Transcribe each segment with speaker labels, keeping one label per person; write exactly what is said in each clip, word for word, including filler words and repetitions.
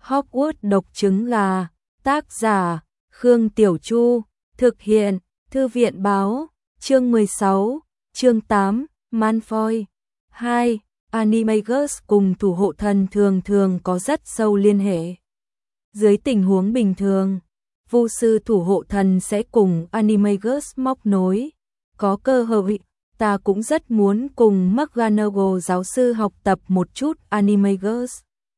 Speaker 1: Hogwarts độc trứng gà, tác giả, Khương Tiểu Chu, thực hiện, Thư viện báo, chương mười sáu, chương tám, Malfoy. hai. Animagus cùng thủ hộ thần thường thường có rất sâu liên hệ. Dưới tình huống bình thường, Vu sư thủ hộ thần sẽ cùng Animagus móc nối. Có cơ hội, ta cũng rất muốn cùng McGonagall giáo sư học tập một chút Animagus.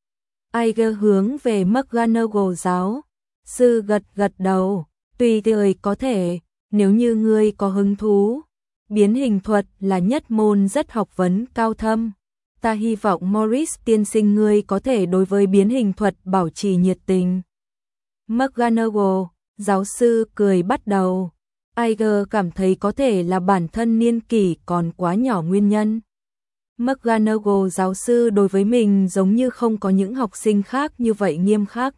Speaker 1: Iger hướng về McGonagall giáo sư gật gật đầu, tùy thời có thể, nếu như ngươi có hứng thú. Biến hình thuật là nhất môn rất học vấn cao thâm. Ta hy vọng Morris tiên sinh ngươi có thể đối với biến hình thuật bảo trì nhiệt tình. McGonagall, giáo sư cười bắt đầu. Iger cảm thấy có thể là bản thân niên kỷ còn quá nhỏ nguyên nhân. McGonagall giáo sư đối với mình giống như không có những học sinh khác như vậy nghiêm khắc.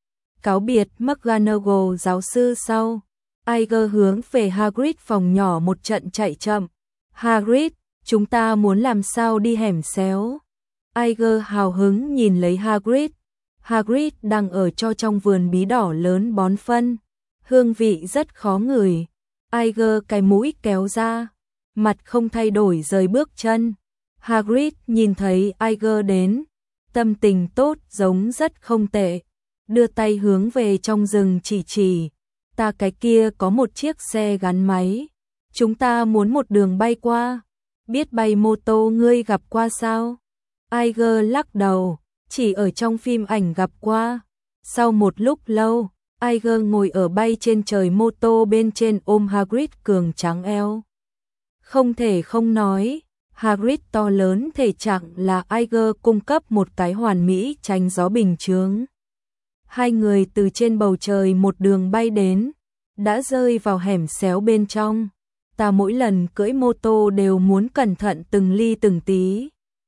Speaker 1: Cáo biệt McGonagall giáo sư sau, Iger hướng về Hagrid phòng nhỏ một trận chạy chậm. Hagrid, chúng ta muốn làm sao đi hẻm xéo? Iger hào hứng nhìn lấy Hagrid. Hagrid đang ở cho trong vườn bí đỏ lớn bón phân. Hương vị rất khó ngửi. Iger cái mũi kéo ra, mặt không thay đổi rời bước chân. Hagrid nhìn thấy Iger đến, tâm tình tốt giống rất không tệ. Đưa tay hướng về trong rừng chỉ chỉ. Ta cái kia có một chiếc xe gắn máy. Chúng ta muốn một đường bay qua. Biết bay mô tô ngươi gặp qua sao? Iger lắc đầu, chỉ ở trong phim ảnh gặp qua. Sau một lúc lâu, Iger ngồi ở bay trên trời mô tô bên trên ôm Hagrid cường tráng eo. Không thể không nói, Hagrid to lớn thể trạng là Iger cung cấp một cái hoàn mỹ tránh gió bình chướng. Hai người từ trên bầu trời một đường bay đến, đã rơi vào hẻm xéo bên trong. Ta mỗi lần cưỡi mô tô đều muốn cẩn thận từng ly từng tí,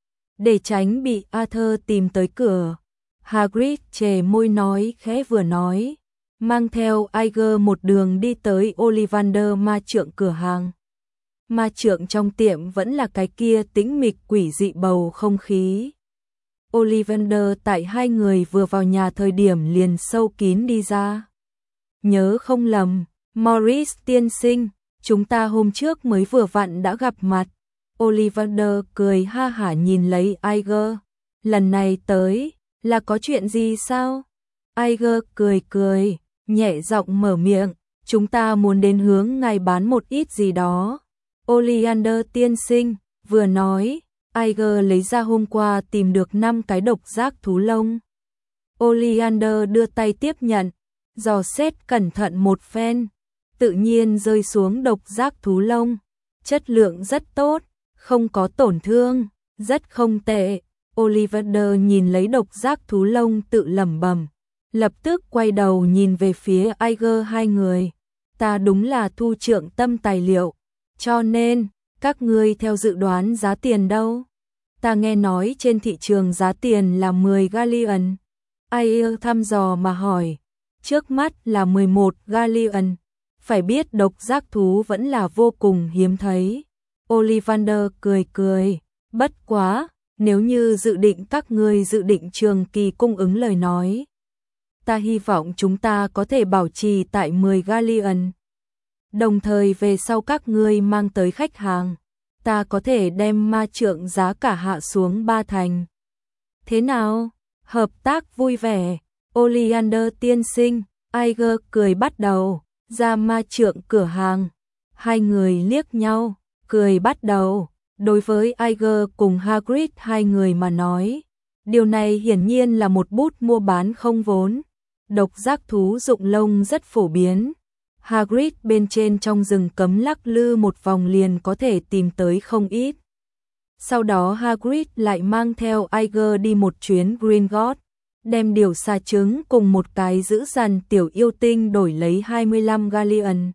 Speaker 1: để tránh bị Arthur tìm tới cửa. Hagrid chề môi nói khẽ vừa nói, mang theo Iger một đường đi tới Ollivander ma trượng cửa hàng. Ma trượng trong tiệm vẫn là cái kia tĩnh mịch quỷ dị bầu không khí. Ollivander tại hai người vừa vào nhà thời điểm liền sâu kín đi ra. Nhớ không lầm, Morris tiên sinh, chúng ta hôm trước mới vừa vặn đã gặp mặt. Ollivander cười ha hả nhìn lấy Iger. Lần này tới, là có chuyện gì sao? Iger cười cười, nhẹ giọng mở miệng, chúng ta muốn đến hướng ngài bán một ít gì đó. Ollivander tiên sinh, vừa nói, Iger lấy ra hôm qua tìm được năm cái độc giác thú lông. Ollivander đưa tay tiếp nhận, dò xét cẩn thận một phen, tự nhiên rơi xuống độc giác thú lông. Chất lượng rất tốt, không có tổn thương, rất không tệ. Ollivander nhìn lấy độc giác thú lông tự lẩm bẩm, lập tức quay đầu nhìn về phía Iger hai người. Ta đúng là thu trượng tâm tài liệu, cho nên, các ngươi theo dự đoán giá tiền đâu? Ta nghe nói trên thị trường giá tiền là mười galleon. Iger thăm dò mà hỏi, trước mắt là mười một galleon. Phải biết độc giác thú vẫn là vô cùng hiếm thấy. Ollivander cười cười, bất quá, nếu như dự định các ngươi dự định trường kỳ cung ứng lời nói, ta hy vọng chúng ta có thể bảo trì tại mười galleon. Đồng thời về sau các ngươi mang tới khách hàng, ta có thể đem ma trượng giá cả hạ xuống ba thành. Thế nào? Hợp tác vui vẻ. Ollivander tiên sinh, Iger cười bắt đầu, ra ma trượng cửa hàng. Hai người liếc nhau, cười bắt đầu. Đối với Iger cùng Hagrid hai người mà nói, điều này hiển nhiên là một bút mua bán không vốn. Độc giác thú dụng lông rất phổ biến. Hagrid bên trên trong rừng cấm lắc lư một vòng liền có thể tìm tới không ít. Sau đó Hagrid lại mang theo Iger đi một chuyến Gringotts, đem điều xà trứng cùng một cái dữ dằn tiểu yêu tinh đổi lấy hai mươi lăm galleon.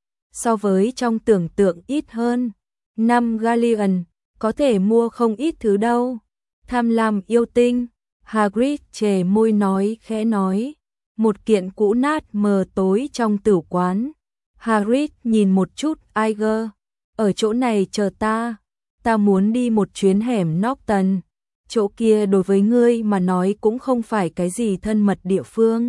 Speaker 1: So với trong tưởng tượng ít hơn, năm galleon, có thể mua không ít thứ đâu. Tham lam yêu tinh, Hagrid chề môi nói khẽ nói. Một kiện cũ nát mờ tối trong tửu quán. Hagrid nhìn một chút Iger, ở chỗ này chờ ta, ta muốn đi một chuyến hẻm Norton. chỗ kia đối với ngươi mà nói cũng không phải cái gì thân mật địa phương.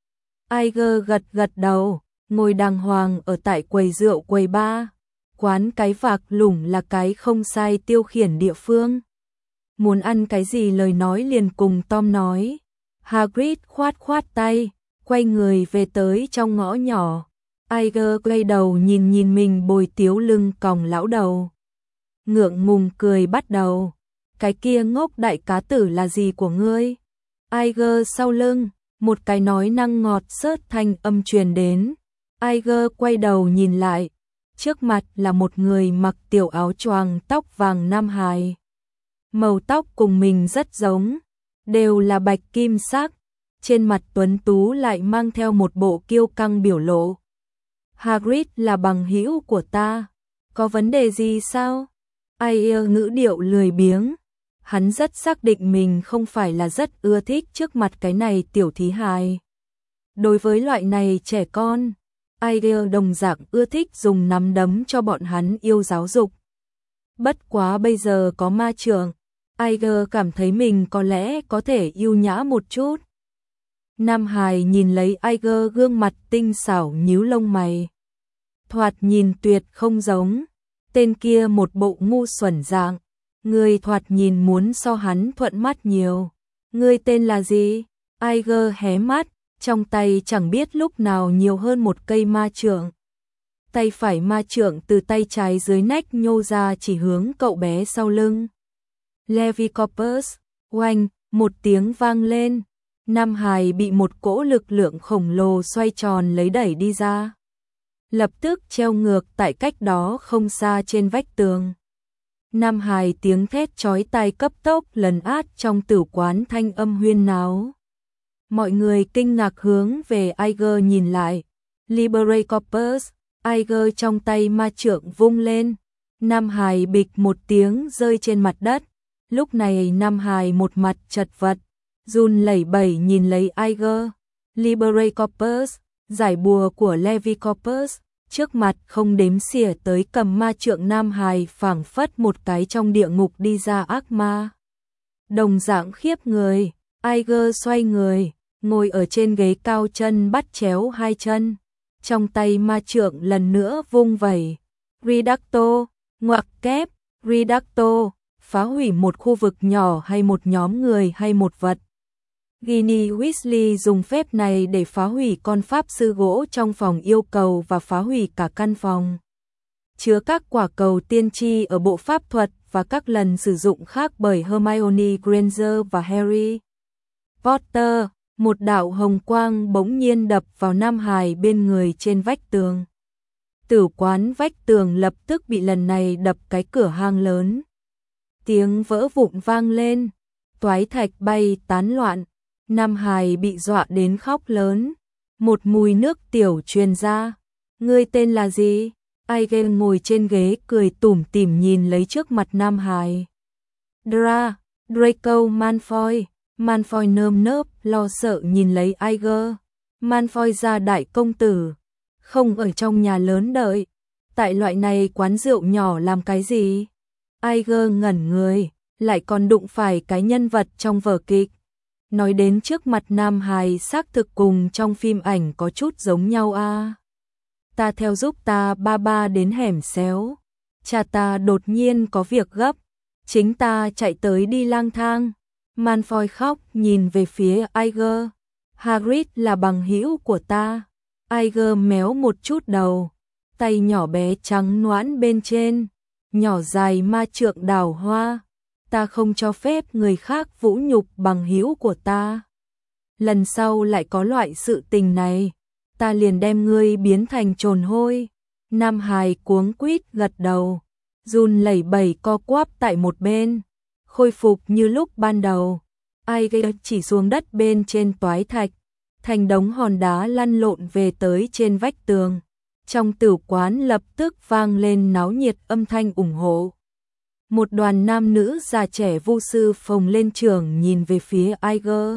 Speaker 1: Iger gật gật đầu, ngồi đàng hoàng ở tại quầy rượu quầy bar. Quán cái vạc lủng là cái không sai tiêu khiển địa phương. Muốn ăn cái gì lời nói liền cùng Tom nói. Hagrid khoát khoát tay, quay người về tới trong ngõ nhỏ. Iger quay đầu nhìn nhìn mình bồi tiếu lưng còng lão đầu. Ngượng ngùng cười bắt đầu. Cái kia ngốc đại cá tử là gì của ngươi? Iger sau lưng, một cái nói năng ngọt xớt thanh âm truyền đến. Iger quay đầu nhìn lại. Trước mặt là một người mặc tiểu áo choàng tóc vàng nam hài. Màu tóc cùng mình rất giống, đều là bạch kim sắc, trên mặt tuấn tú lại mang theo một bộ kiêu căng biểu lộ. Hagrid là bằng hữu của ta, có vấn đề gì sao? Iger ngữ điệu lười biếng, hắn rất xác định mình không phải là rất ưa thích trước mặt cái này tiểu thí hài. Đối với loại này trẻ con, Iger đồng dạng ưa thích dùng nắm đấm cho bọn hắn yêu giáo dục. Bất quá bây giờ có ma trưởng, Iger cảm thấy mình có lẽ có thể yêu nhã một chút. Nam hài nhìn lấy Iger gương mặt tinh xảo nhíu lông mày. Thoạt nhìn tuyệt không giống, tên kia một bộ ngu xuẩn dạng, người thoạt nhìn muốn so hắn thuận mắt nhiều. Ngươi tên là gì? Iger hé mắt, trong tay chẳng biết lúc nào nhiều hơn một cây ma trượng. Tay phải ma trượng từ tay trái dưới nách nhô ra chỉ hướng cậu bé sau lưng. Levicorpus, oanh, một tiếng vang lên. Nam hài bị một cỗ lực lượng khổng lồ xoay tròn lấy đẩy đi ra. Lập tức treo ngược tại cách đó không xa trên vách tường. Nam hài tiếng thét chói tai cấp tốc lần át trong tử quán thanh âm huyên náo. Mọi người kinh ngạc hướng về Iger nhìn lại. Liberate Corpus, Iger trong tay ma trượng vung lên. Nam hài bịch một tiếng rơi trên mặt đất. Lúc này Nam hài một mặt chật vật, run lẩy bẩy nhìn lấy Iger. Liberate Corpus, giải bùa của Levicorpus, trước mặt không đếm xỉa tới cầm ma trượng Nam hài phảng phất một cái trong địa ngục đi ra ác ma. Đồng dạng khiếp người, Iger xoay người, ngồi ở trên ghế cao chân bắt chéo hai chân, trong tay ma trượng lần nữa vung vẩy. Reducto, ngoặc kép, Reducto, phá hủy một khu vực nhỏ hay một nhóm người hay một vật. Ginny Weasley dùng phép này để phá hủy con pháp sư gỗ trong phòng yêu cầu và phá hủy cả căn phòng chứa các quả cầu tiên tri ở bộ pháp thuật và các lần sử dụng khác bởi Hermione Granger và Harry Potter. Một đạo hồng quang bỗng nhiên đập vào Nam hài bên người trên vách tường. Tử quán vách tường lập tức bị lần này đập cái cửa hang lớn. Tiếng vỡ vụn vang lên, toái thạch bay tán loạn. Nam hài bị dọa đến khóc lớn. Một mùi nước tiểu truyền ra. Ngươi tên là gì? Iger ngồi trên ghế cười tủm tỉm nhìn lấy trước mặt Nam hài. Dra, Draco Malfoy. Malfoy nơm nớp lo sợ nhìn lấy Iger. Malfoy gia đại công tử, không ở trong nhà lớn đợi, tại loại này quán rượu nhỏ làm cái gì? Iger ngẩn người, lại còn đụng phải cái nhân vật trong vở kịch. Nói đến trước mặt Nam hài xác thực cùng trong phim ảnh có chút giống nhau a. À. Ta theo giúp ta ba ba đến hẻm xéo. Cha ta đột nhiên có việc gấp, chính ta chạy tới đi lang thang. Malfoy khóc nhìn về phía Iger. Hagrid là bằng hữu của ta. Iger méo một chút đầu, tay nhỏ bé trắng nõn bên trên, nhỏ dài ma trượng đào hoa. Ta không cho phép người khác vũ nhục bằng hữu của ta. Lần sau lại có loại sự tình này, ta liền đem ngươi biến thành trồn hôi. Nam hài cuống quýt gật đầu, run lẩy bẩy co quắp tại một bên, khôi phục như lúc ban đầu. Iger chỉ xuống đất bên trên toái thạch, thành đống hòn đá lăn lộn về tới trên vách tường. Trong tử quán lập tức vang lên náo nhiệt âm thanh ủng hộ. Một đoàn nam nữ già trẻ vu sư phồng lên trường nhìn về phía Iger.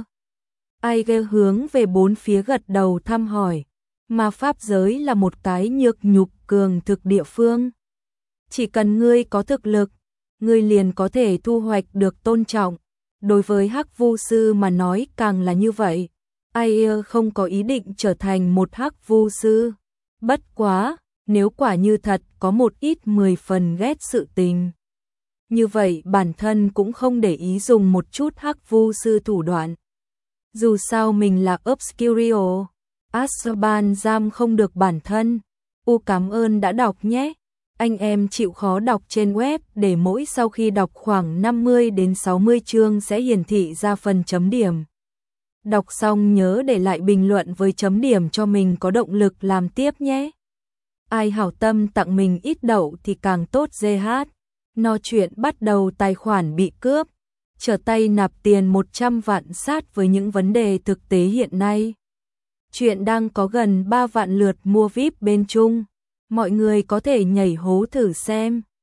Speaker 1: Iger hướng về bốn phía gật đầu thăm hỏi. Ma pháp giới là một cái nhược nhục cường thực địa phương. Chỉ cần ngươi có thực lực, ngươi liền có thể thu hoạch được tôn trọng. Đối với Hắc Vu sư mà nói càng là như vậy. Ai không có ý định trở thành một Hắc Vu sư. Bất quá, nếu quả như thật có một ít mười phần ghét sự tình. Như vậy bản thân cũng không để ý dùng một chút Hắc Vu sư thủ đoạn. Dù sao mình là Obscurio, Azkaban giam không được bản thân. U cảm ơn đã đọc nhé. Anh em chịu khó đọc trên web để mỗi sau khi đọc khoảng năm mươi đến sáu mươi chương sẽ hiển thị ra phần chấm điểm. Đọc xong nhớ để lại bình luận với chấm điểm cho mình có động lực làm tiếp nhé. Ai hảo tâm tặng mình ít đậu thì càng tốt giê hát. No chuyện bắt đầu tài khoản bị cướp. Trở tay nạp tiền một trăm vạn sát với những vấn đề thực tế hiện nay. Chuyện đang có gần ba vạn lượt mua víp bên Trung. Mọi người có thể nhảy hố thử xem.